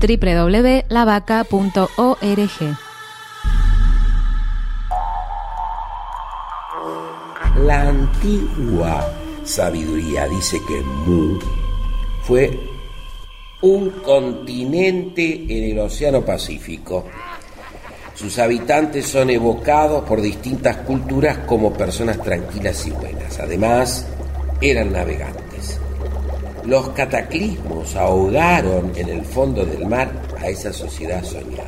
www.lavaca.org. La antigua sabiduría dice que Mu fue un continente en el Océano Pacífico. Sus habitantes son evocados por distintas culturas como personas tranquilas y buenas. Además, eran navegantes. Los cataclismos ahogaron en el fondo del mar a esa sociedad soñada.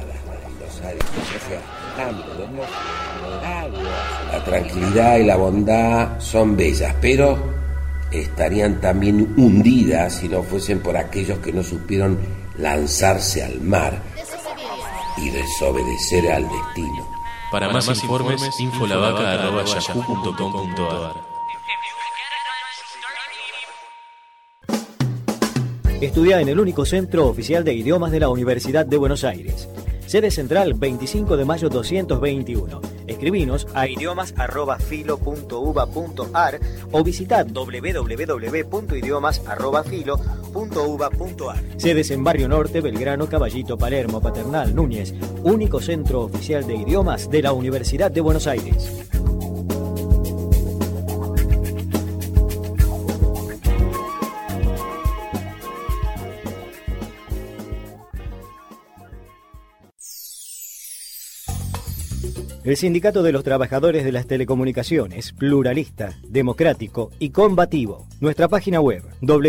La tranquilidad y la bondad son bellas, pero estarían también hundidas si no fuesen por aquellos que no supieron lanzarse al mar y desobedecer al destino. Para más informes, infolavaca@yahoo.com.ar. Estudia en el único centro oficial de idiomas de la Universidad de Buenos Aires. Sede central 25 de mayo 221. Escribinos a idiomas@filo.uba.ar o visitad www.idiomas@filo.uba.ar. Sedes en Barrio Norte, Belgrano, Caballito, Palermo, Paternal, Núñez. Único centro oficial de idiomas de la Universidad de Buenos Aires. El Sindicato de los Trabajadores de las Telecomunicaciones, pluralista, democrático y combativo. Nuestra página web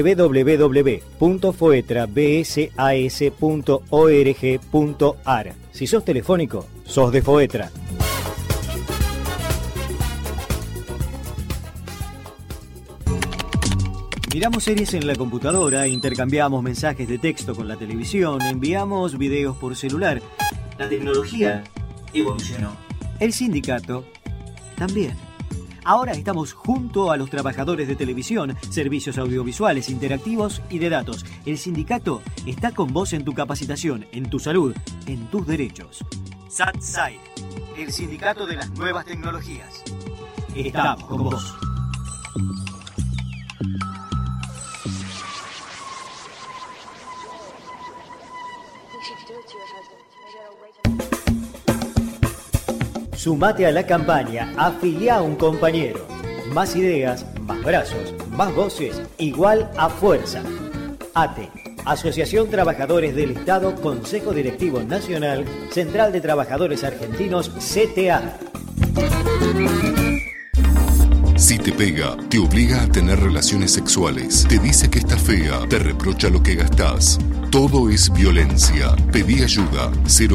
www.foetrabsas.org.ar. Si sos telefónico, sos de Foetra. Miramos series en la computadora, intercambiamos mensajes de texto con la televisión, enviamos videos por celular. La tecnología evolucionó. El sindicato también. Ahora estamos junto a los trabajadores de televisión, servicios audiovisuales, interactivos y de datos. El sindicato está con vos en tu capacitación, en tu salud, en tus derechos. SATSAI, el sindicato de las nuevas tecnologías. Estamos con vos. Sumate a la campaña, afiliá a un compañero. Más ideas, más brazos, más voces, igual a fuerza. ATE, Asociación Trabajadores del Estado, Consejo Directivo Nacional, Central de Trabajadores Argentinos, CTA. Si te pega, te obliga a tener relaciones sexuales, te dice que estás fea, te reprocha lo que gastás. Todo es violencia. Pedí ayuda.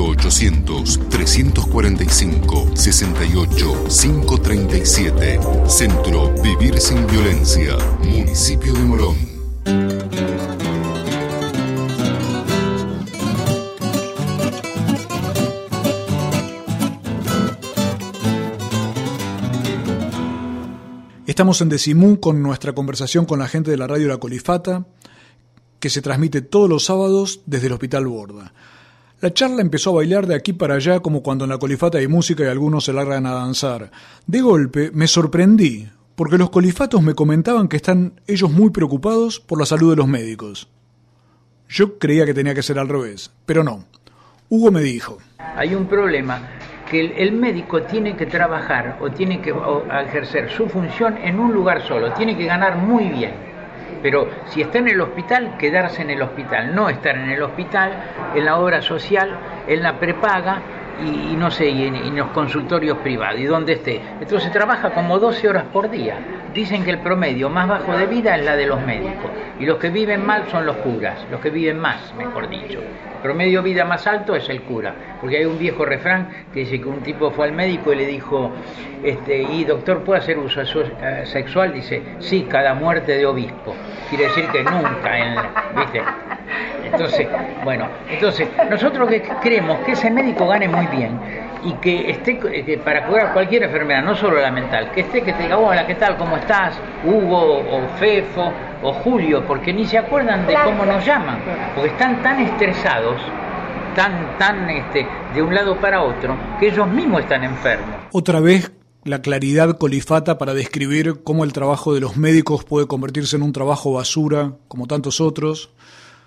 0800-345-68-537. Centro Vivir Sin Violencia. Municipio de Morón. Estamos en Decimú con nuestra conversación con la gente de la radio La Colifata, que se transmite todos los sábados desde el Hospital Borda. La charla empezó a bailar de aquí para allá como cuando en La Colifata hay música y algunos se largan a danzar. De golpe me sorprendí, porque los colifatos me comentaban que están ellos muy preocupados por la salud de los médicos. Yo creía que tenía que ser al revés, pero no. Hugo me dijo: hay un problema, que el médico tiene que trabajar o tiene que ejercer su función en un lugar solo, tiene que ganar muy bien. Pero si está en el hospital, quedarse en el hospital, no estar en el hospital, en la obra social, en la prepaga y no sé, y en los consultorios privados, y donde esté. Entonces trabaja como 12 horas por día. Dicen que el promedio más bajo de vida es la de los médicos, y los que viven mal son los curas, los que viven más, mejor dicho. El promedio de vida más alto es el cura, porque hay un viejo refrán que dice que un tipo fue al médico y le dijo, y doctor, ¿puede hacer uso sexual? Dice, sí, cada muerte de obispo. Quiere decir que nunca, ¿viste? Entonces, nosotros que creemos que ese médico gane muy bien y que esté para curar cualquier enfermedad, no solo la mental, que te diga, hola, ¿qué tal? ¿Cómo estás? Hugo, o Fefo, o Julio, porque ni se acuerdan de cómo nos llaman, porque están tan estresados, tan de un lado para otro, que ellos mismos están enfermos. Otra vez la claridad colifata para describir cómo el trabajo de los médicos puede convertirse en un trabajo basura, como tantos otros,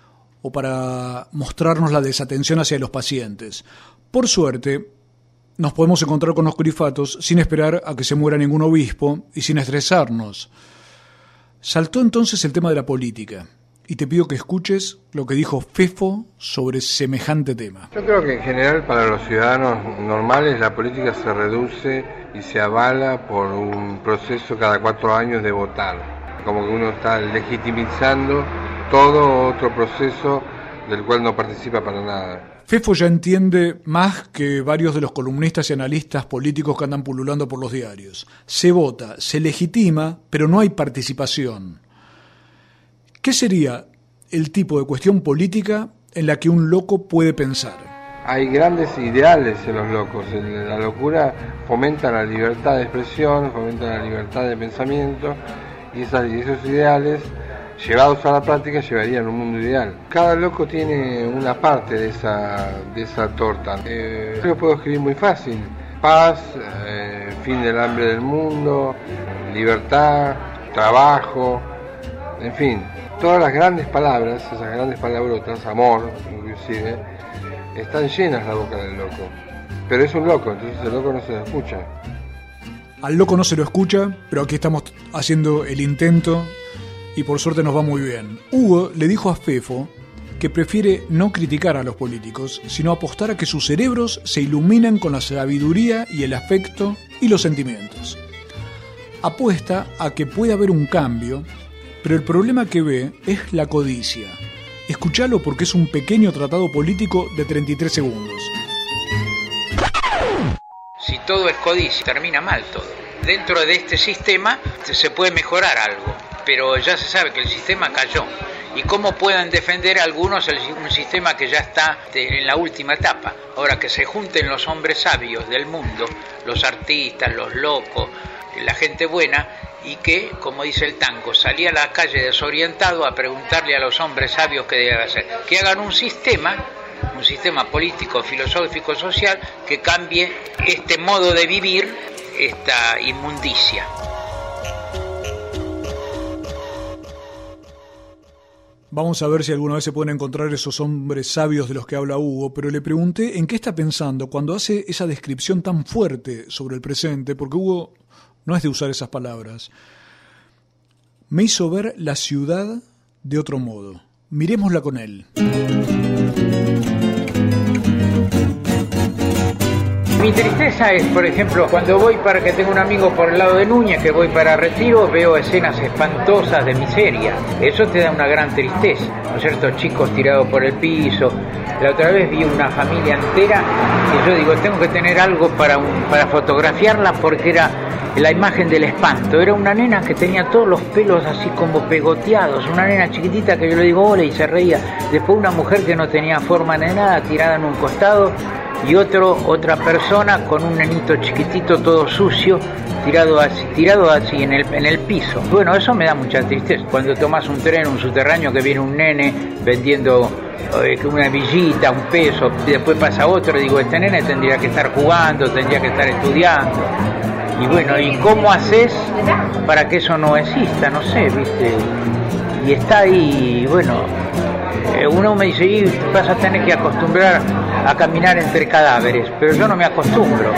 o para mostrarnos la desatención hacia los pacientes. Por suerte, nos podemos encontrar con los colifatos sin esperar a que se muera ningún obispo y sin estresarnos. Saltó entonces el tema de la política, y te pido que escuches lo que dijo Fefo sobre semejante tema. Yo creo que en general para los ciudadanos normales la política se reduce y se avala por un proceso cada 4 años de votar. Como que uno está legitimizando todo otro proceso del cual no participa para nada. Fefo ya entiende más que varios de los columnistas y analistas políticos que andan pululando por los diarios. Se vota, se legitima, pero no hay participación. ¿Qué sería el tipo de cuestión política en la que un loco puede pensar? Hay grandes ideales en los locos. La locura fomenta la libertad de expresión, fomenta la libertad de pensamiento, y esos ideales llevados a la práctica llevarían a un mundo ideal. Cada loco tiene una parte de esa torta. Yo lo puedo escribir muy fácil. Paz, fin del hambre del mundo, libertad, trabajo, en fin. Todas las grandes palabras, esas grandes palabrotas, amor inclusive, están llenas la boca del loco. Pero es un loco, entonces el loco no se lo escucha. Al loco no se lo escucha, pero aquí estamos haciendo el intento y por suerte nos va muy bien. Hugo le dijo a Fefo que prefiere no criticar a los políticos, sino apostar a que sus cerebros se iluminen con la sabiduría y el afecto y los sentimientos. Apuesta a que puede haber un cambio, pero el problema que ve es la codicia. Escuchalo porque es un pequeño tratado político de 33 segundos. Si todo es codicia, termina mal todo. Dentro de este sistema se puede mejorar algo, pero ya se sabe que el sistema cayó. ¿Y cómo pueden defender algunos un sistema que ya está en la última etapa? Ahora, que se junten los hombres sabios del mundo, los artistas, los locos, la gente buena, y que, como dice el tango, salí a la calle desorientado a preguntarle a los hombres sabios qué debe hacer. Que hagan un sistema político, filosófico, social, que cambie este modo de vivir, esta inmundicia. Vamos a ver si alguna vez se pueden encontrar esos hombres sabios de los que habla Hugo, pero le pregunté en qué está pensando cuando hace esa descripción tan fuerte sobre el presente, porque Hugo no es de usar esas palabras. Me hizo ver la ciudad de otro modo. Miremosla con él. Mi tristeza es, por ejemplo, cuando voy para que tengo un amigo por el lado de Núñez, que voy para Retiro, veo escenas espantosas de miseria. Eso te da una gran tristeza, ¿no es cierto? Chicos tirados por el piso. La otra vez vi una familia entera y yo digo, tengo que tener algo para fotografiarla porque era la imagen del espanto. Era una nena que tenía todos los pelos así como pegoteados, una nena chiquitita que yo le digo hola y se reía. Después una mujer que no tenía forma de nada, tirada en un costado, y otra persona con un nenito chiquitito todo sucio, tirado así en el piso. Bueno, eso me da mucha tristeza. Cuando tomas un tren, un subterráneo, que viene un nene vendiendo una villita, un peso, y después pasa otro, digo, este nene tendría que estar jugando, tendría que estar estudiando. Y bueno, ¿y cómo haces para que eso no exista? No sé, ¿viste? Y está ahí, y bueno, uno me dice, y vas a tener que acostumbrar a caminar entre cadáveres, pero yo no me acostumbro.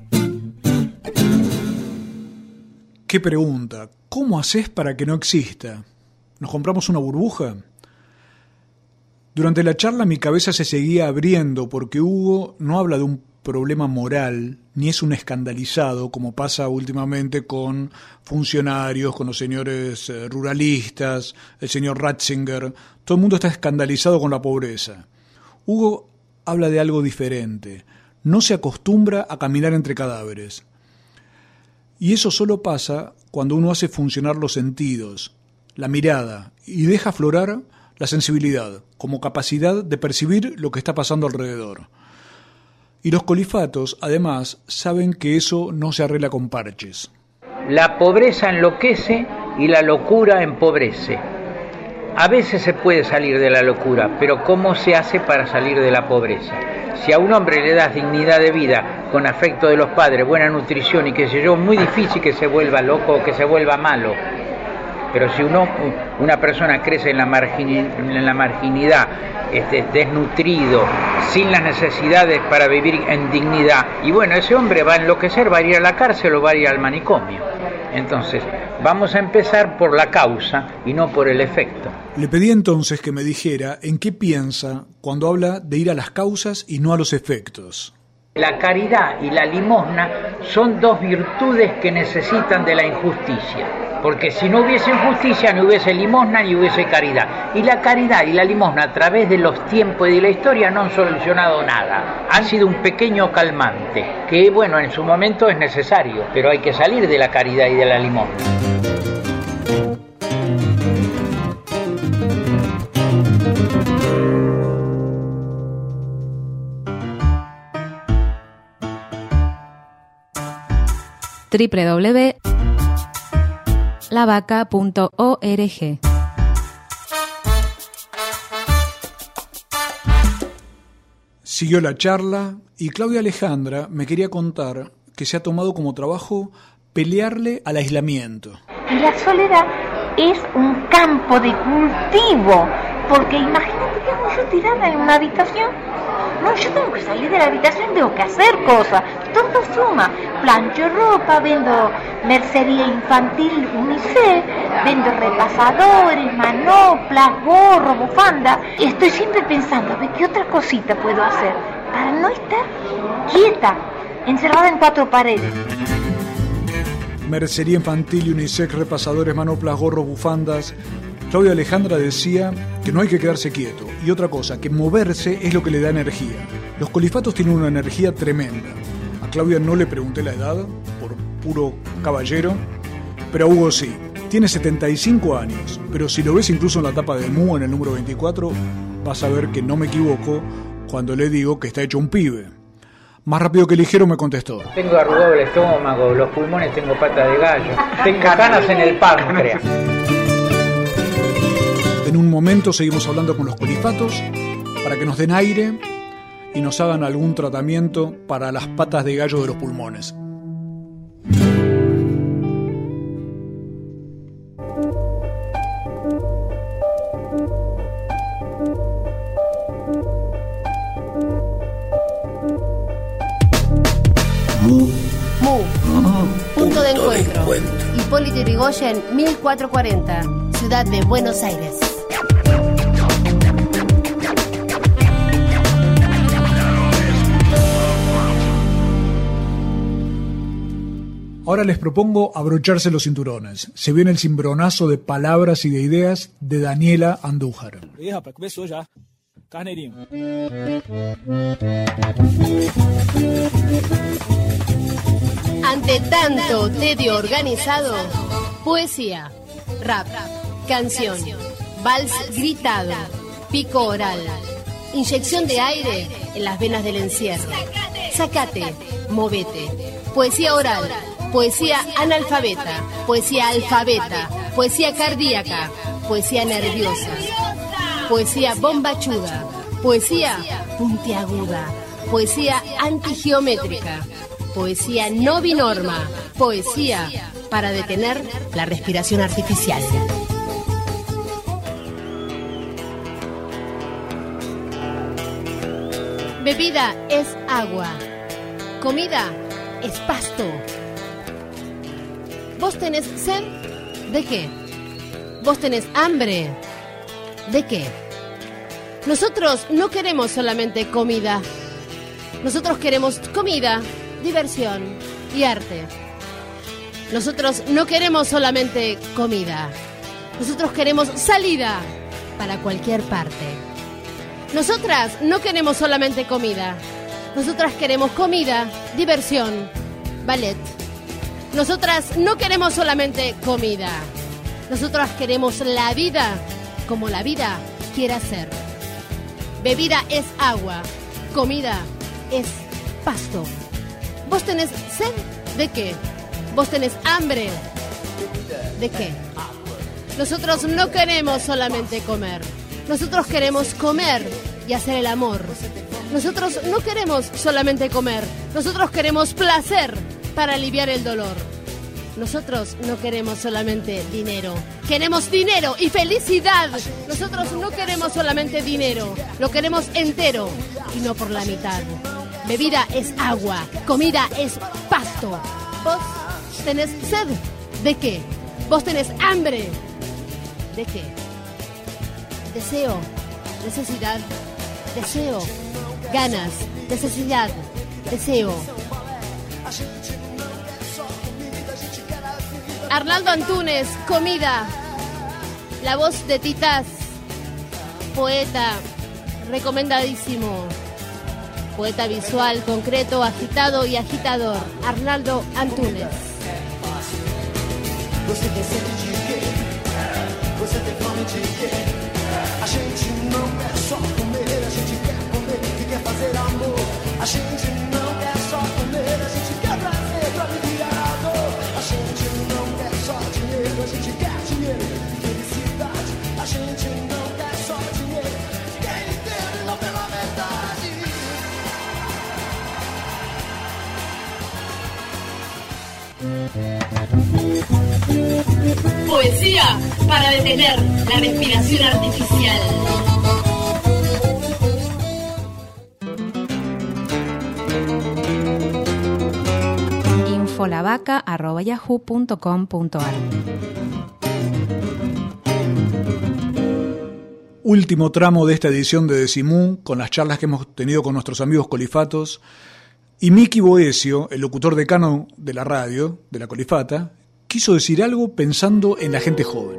¿Qué pregunta? ¿Cómo haces para que no exista? ¿Nos compramos una burbuja? Durante la charla mi cabeza se seguía abriendo porque Hugo no habla de un problema moral, ni es un escandalizado como pasa últimamente con funcionarios, con los señores ruralistas, el señor Ratzinger. Todo el mundo está escandalizado con la pobreza. Hugo habla de algo diferente. No se acostumbra a caminar entre cadáveres. Y eso solo pasa cuando uno hace funcionar los sentidos, la mirada, y deja aflorar la sensibilidad, como capacidad de percibir lo que está pasando alrededor. Y los colifatos, además, saben que eso no se arregla con parches. La pobreza enloquece y la locura empobrece. A veces se puede salir de la locura, pero ¿cómo se hace para salir de la pobreza? Si a un hombre le das dignidad de vida, con afecto de los padres, buena nutrición y qué sé yo, muy difícil que se vuelva loco o que se vuelva malo. Pero si una persona crece en la marginidad, desnutrido, sin las necesidades para vivir en dignidad, y bueno, ese hombre va a enloquecer, va a ir a la cárcel o va a ir al manicomio. Entonces, vamos a empezar por la causa y no por el efecto. Le pedí entonces que me dijera en qué piensa cuando habla de ir a las causas y no a los efectos. La caridad y la limosna son dos virtudes que necesitan de la injusticia, porque si no hubiese injusticia no hubiese limosna ni hubiese caridad. Y la caridad y la limosna a través de los tiempos y de la historia no han solucionado nada. Han sido un pequeño calmante, que bueno, en su momento es necesario, pero hay que salir de la caridad y de la limosna. www.lavaca.org. Siguió la charla y Claudia Alejandra me quería contar que se ha tomado como trabajo pelearle al aislamiento. Y la soledad es un campo de cultivo, porque imagínate que hago yo tirada en una habitación. No, yo tengo que salir de la habitación, tengo que hacer cosas, todo suma. Plancho ropa, vendo mercería infantil UNICEF, vendo repasadores, manoplas, gorro, bufanda. Y estoy siempre pensando, a ver, ¿qué otra cosita puedo hacer? Para no estar quieta, encerrada en cuatro paredes. Mercería infantil, UNICEF, repasadores, manoplas, gorros, bufandas. Claudia Alejandra decía que no hay que quedarse quieto. Y otra cosa, que moverse es lo que le da energía. Los colifatos tienen una energía tremenda. A Claudia no le pregunté la edad, por puro caballero, pero a Hugo sí. Tiene 75 años, pero si lo ves incluso en la tapa de Mu, en el número 24, vas a ver que no me equivoco cuando le digo que está hecho un pibe. Más rápido que ligero me contestó. Tengo arrugado el estómago, los pulmones tengo pata de gallo, tengo canas en el páncreas. En un momento seguimos hablando con los colifatos para que nos den aire y nos hagan algún tratamiento para las patas de gallo de los pulmones. Punto de encuentro. Hipólito Yrigoyen, 1440, Ciudad de Buenos Aires. Ahora les propongo abrocharse los cinturones. Se viene el cimbronazo de palabras y de ideas de Daniela Andújar. Começou já. Carneirinho. Ante tanto tedio organizado, poesía, rap, canción, vals gritado, pico oral, inyección de aire en las venas del encierro. Sácate, movete. Poesía oral, poesía analfabeta, poesía alfabeta, poesía cardíaca, poesía nerviosa, poesía bombachuda, poesía puntiaguda, poesía antigeométrica, poesía no binorma, poesía para detener la respiración artificial. Bebida es agua, comida es pasto. ¿Vos tenés sed? ¿De qué? ¿Vos tenés hambre? ¿De qué? Nosotros no queremos solamente comida. Nosotros queremos comida, diversión y arte. Nosotros no queremos solamente comida. Nosotros queremos salida para cualquier parte. Nosotras no queremos solamente comida. Nosotras queremos comida, diversión, ballet. Nosotras no queremos solamente comida. Nosotras queremos la vida como la vida quiera ser. Bebida es agua, comida es pasto. ¿Vos tenés sed? ¿De qué? ¿Vos tenés hambre? ¿De qué? Nosotros no queremos solamente comer. Nosotros queremos comer y hacer el amor. Nosotros no queremos solamente comer. Nosotros queremos placer para aliviar el dolor. Nosotros no queremos solamente dinero. Queremos dinero y felicidad. Nosotros no queremos solamente dinero. Lo queremos entero y no por la mitad. Bebida es agua. Comida es pasto. ¿Vos tenés sed? ¿De qué? ¿Vos tenés hambre? ¿De qué? Deseo. Necesidad. Deseo. Ganas. Necesidad. Deseo. Arnaldo Antunes, comida. La voz de Titás. Poeta, recomendadísimo. Poeta visual, concreto, agitado y agitador. Arnaldo Antunes. Você tem sede de quê? Você tem fome de quê? A gente não quer só comer, a gente quer comer e quer fazer amor. A gente não quer só comer, a gente quer prazer pra aliviar a dor. A gente não quer só dinheiro, a gente quer dinheiro e felicidade. A gente não quer só dinheiro, quer inteiro e não pela metade. Poesía para detener la respiración artificial. infolavaca@yahoo.com.ar. Último tramo de esta edición de Decimú, con las charlas que hemos tenido con nuestros amigos colifatos. Y Miki Boesio, el locutor decano de la radio, de la Colifata, quiso decir algo pensando en la gente joven.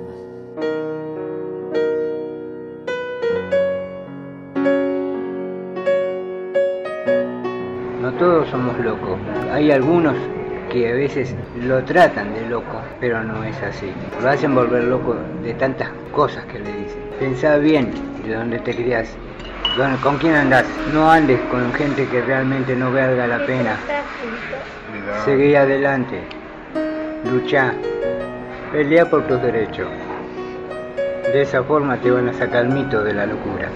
No todos somos locos. Hay algunos que a veces lo tratan de loco, pero no es así. Lo hacen volver loco de tantas cosas que le dicen. Pensá bien de dónde te criás. ¿Con quién andás? No andes con gente que realmente no valga la pena. Seguí adelante. Luchá. Pelea por tus derechos. De esa forma te van a sacar el mito de la locura.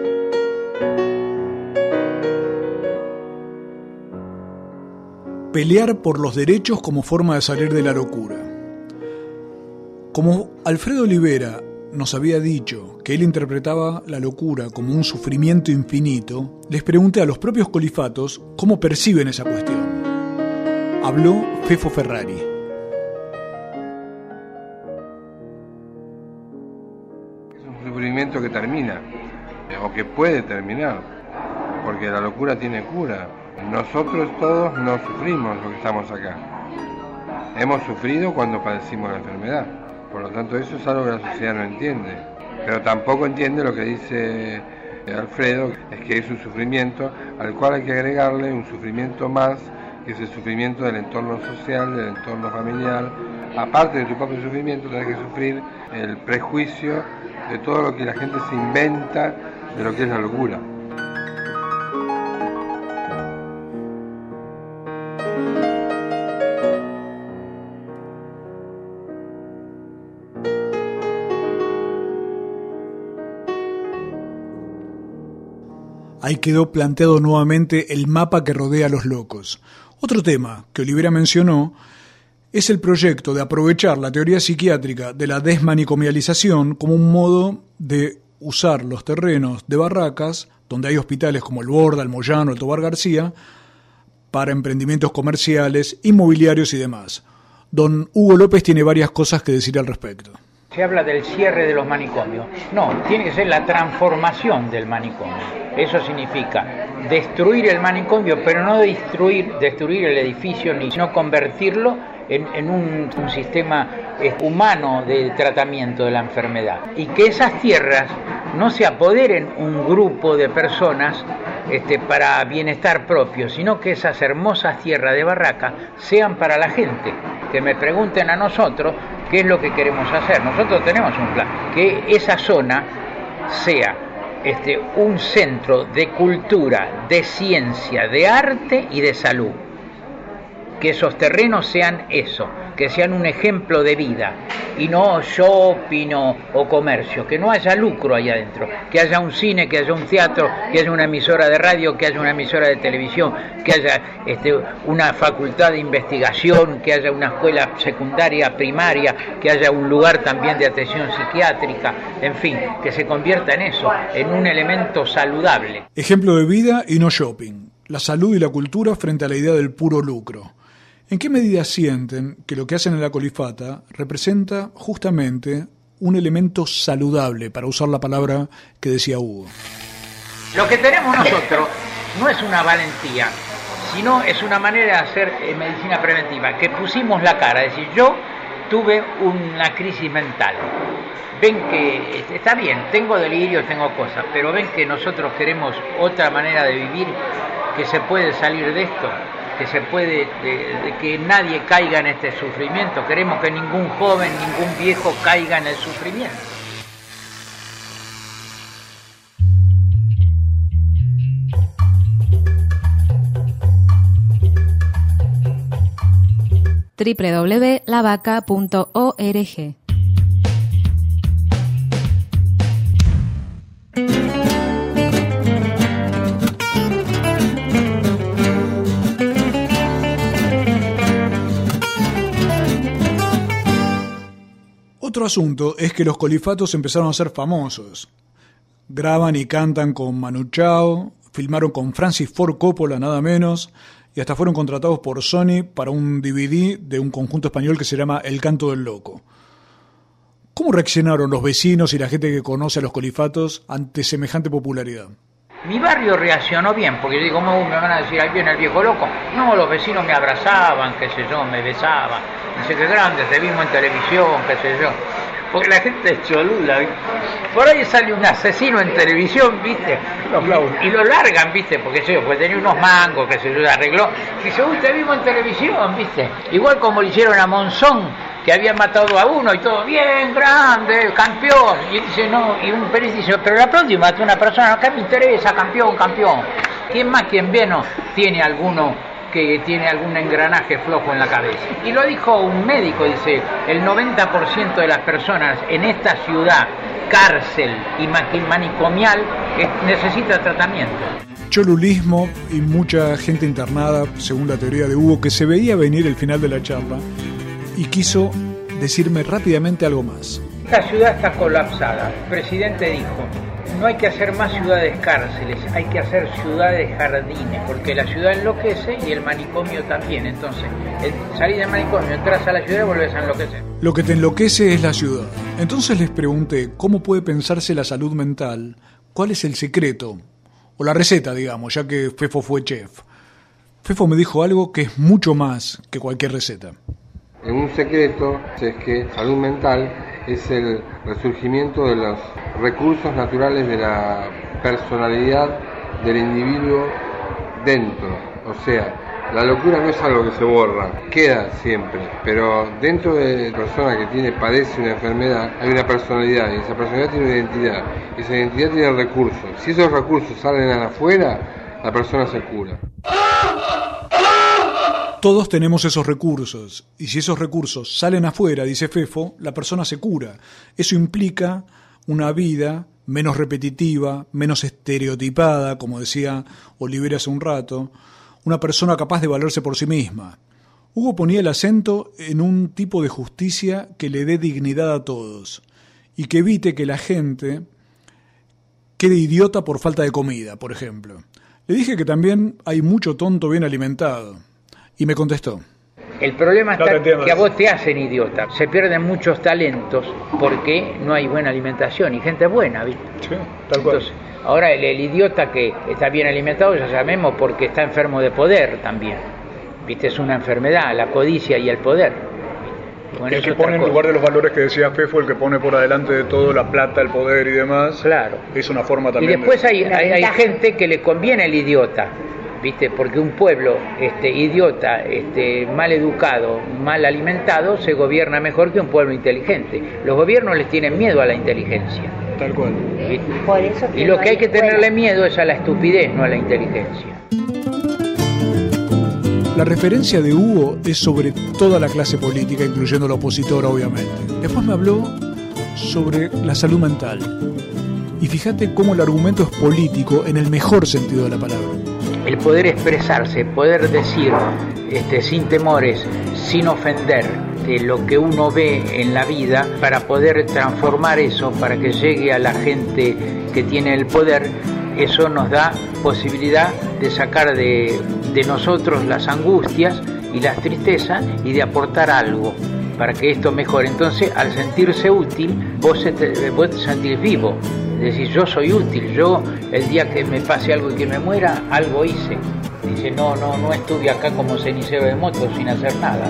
Pelear por los derechos como forma de salir de la locura. Como Alfredo Olivera nos había dicho que él interpretaba la locura como un sufrimiento infinito, les pregunté a los propios colifatos cómo perciben esa cuestión. Habló Fefo Ferrari. Es un sufrimiento que termina, o que puede terminar, porque la locura tiene cura. Nosotros todos no sufrimos los que estamos acá. Hemos sufrido cuando padecimos la enfermedad. Por lo tanto, eso es algo que la sociedad no entiende. Pero tampoco entiende lo que dice Alfredo, es que es un sufrimiento al cual hay que agregarle un sufrimiento más, que es el sufrimiento del entorno social, del entorno familiar. Aparte de tu propio sufrimiento, tenés que sufrir el prejuicio de todo lo que la gente se inventa de lo que es la locura. Ahí quedó planteado nuevamente el mapa que rodea a los locos. Otro tema que Olivera mencionó es el proyecto de aprovechar la teoría psiquiátrica de la desmanicomialización como un modo de usar los terrenos de Barracas, donde hay hospitales como el Borda, el Moyano, el Tobar García, para emprendimientos comerciales, inmobiliarios y demás. Don Hugo López tiene varias cosas que decir al respecto. Se habla del cierre de los manicomios. No, tiene que ser la transformación del manicomio. Eso significa destruir el manicomio, pero no destruir el edificio, ni sino convertirlo en un sistema humano de tratamiento de la enfermedad. Y que esas tierras no se apoderen un grupo de personas para bienestar propio, sino que esas hermosas tierras de Barraca sean para la gente. Que me pregunten a nosotros qué es lo que queremos hacer. Nosotros tenemos un plan, que esa zona sea un centro de cultura, de ciencia, de arte y de salud. Que esos terrenos sean eso, que sean un ejemplo de vida y no shopping o comercio, que no haya lucro ahí adentro, que haya un cine, que haya un teatro, que haya una emisora de radio, que haya una emisora de televisión, que haya una facultad de investigación, que haya una escuela secundaria, primaria, que haya un lugar también de atención psiquiátrica, en fin, que se convierta en eso, en un elemento saludable. Ejemplo de vida y no shopping. La salud y la cultura frente a la idea del puro lucro. ¿En qué medida sienten que lo que hacen en la Colifata representa justamente un elemento saludable, para usar la palabra que decía Hugo? Lo que tenemos nosotros no es una valentía, sino es una manera de hacer medicina preventiva, que pusimos la cara, es decir, yo tuve una crisis mental. Ven que está bien, tengo delirio, tengo cosas, pero ven que nosotros queremos otra manera de vivir, que se puede salir de esto, que se puede, de que nadie caiga en este sufrimiento. Queremos que ningún joven, ningún viejo caiga en el sufrimiento. www.lavaca.org. Otro asunto es que los colifatos empezaron a ser famosos. Graban y cantan con Manu Chao, filmaron con Francis Ford Coppola nada menos, y hasta fueron contratados por Sony para un DVD de un conjunto español que se llama El Canto del Loco. ¿Cómo reaccionaron los vecinos y la gente que conoce a los colifatos ante semejante popularidad? Mi barrio reaccionó bien, porque yo digo, ¿cómo me van a decir, ahí viene el viejo loco? No, los vecinos me abrazaban, qué sé yo, me besaban. Dice, qué grande, te vimos en televisión, qué sé yo. Porque la gente es cholula, ¿viste? Por ahí sale un asesino en televisión, ¿viste? Y lo largan, ¿viste? Porque sé yo, pues tenía unos mangos, que se yo, arregló. Dice, uy, te vimos en televisión, ¿viste? Igual como le hicieron a Monzón, que había matado a uno y todo, bien, grande, campeón. Y él dice, no, y un periodista dice, pero la próxima mató a una persona, acá me interesa, campeón. ¿Quién más, quién menos tiene alguno que tiene algún engranaje flojo en la cabeza? Y lo dijo un médico, dice, el 90% de las personas en esta ciudad, cárcel y manicomial, necesita tratamiento. Cholulismo y mucha gente internada, según la teoría de Hugo, que se veía venir el final de la charla, y quiso decirme rápidamente algo más. Esta ciudad está colapsada. El presidente dijo, no hay que hacer más ciudades cárceles, hay que hacer ciudades jardines, porque la ciudad enloquece y el manicomio también. Entonces, salís del manicomio, entras a la ciudad y volvés a enloquecer. Lo que te enloquece es la ciudad. Entonces les pregunté, ¿cómo puede pensarse la salud mental? ¿Cuál es el secreto? O la receta, digamos, ya que Fefo fue chef. Fefo me dijo algo que es mucho más que cualquier receta. Un secreto es que salud mental es el resurgimiento de los recursos naturales de la personalidad del individuo dentro. O sea, la locura no es algo que se borra, queda siempre, pero dentro de la persona que padece una enfermedad hay una personalidad, y esa personalidad tiene una identidad, y esa identidad tiene recursos. Si esos recursos salen afuera, la persona se cura. Todos tenemos esos recursos, y si esos recursos salen afuera, dice Fefo, la persona se cura. Eso implica una vida menos repetitiva, menos estereotipada, como decía Olivera hace un rato, una persona capaz de valerse por sí misma. Hugo ponía el acento en un tipo de justicia que le dé dignidad a todos, y que evite que la gente quede idiota por falta de comida, por ejemplo. Le dije que también hay mucho tonto bien alimentado. Y me contestó. El problema está que a vos te hacen idiota. Se pierden muchos talentos porque no hay buena alimentación y gente buena, ¿viste? Sí, tal cual. Entonces, ahora el idiota que está bien alimentado ya sabemos porque está enfermo de poder también. ¿Viste? Es una enfermedad, la codicia y el poder. Bueno, el que pone en lugar de los valores que decía Fefo, el que pone por adelante de todo la plata, el poder y demás. Claro. Es una forma también. Y después hay gente que le conviene el idiota. ¿Viste? Porque un pueblo idiota, mal educado, mal alimentado, se gobierna mejor que un pueblo inteligente. Los gobiernos les tienen miedo a la inteligencia. Tal cual. Por eso y lo que hay que tenerle miedo es a la estupidez, no a la inteligencia. La referencia de Hugo es sobre toda la clase política, incluyendo la opositora, obviamente. Después me habló sobre la salud mental. Y fíjate cómo el argumento es político en el mejor sentido de la palabra. El poder expresarse, poder decir sin temores, sin ofender, lo que uno ve en la vida, para poder transformar eso, para que llegue a la gente que tiene el poder, eso nos da posibilidad de sacar de nosotros las angustias y las tristezas y de aportar algo para que esto mejore. Entonces, al sentirse útil, vos te sentís vivo. Decís, yo soy útil, yo el día que me pase algo y que me muera, algo hice. Dice, no estuve acá como cenicero de moto sin hacer nada.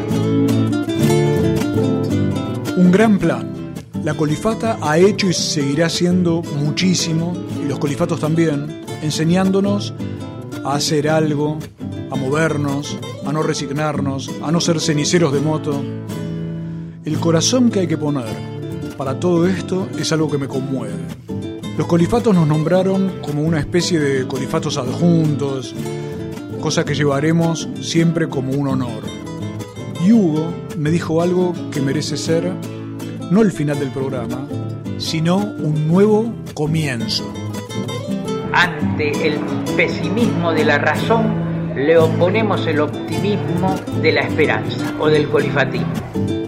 Un gran plan. La Colifata ha hecho y seguirá haciendo muchísimo, y los colifatos también, enseñándonos a hacer algo, a movernos, a no resignarnos, a no ser ceniceros de moto. El corazón que hay que poner para todo esto es algo que me conmueve. Los colifatos nos nombraron como una especie de colifatos adjuntos, cosa que llevaremos siempre como un honor. Y Hugo me dijo algo que merece ser, no el final del programa, sino un nuevo comienzo. Ante el pesimismo de la razón, le oponemos el optimismo de la esperanza o del colifatismo.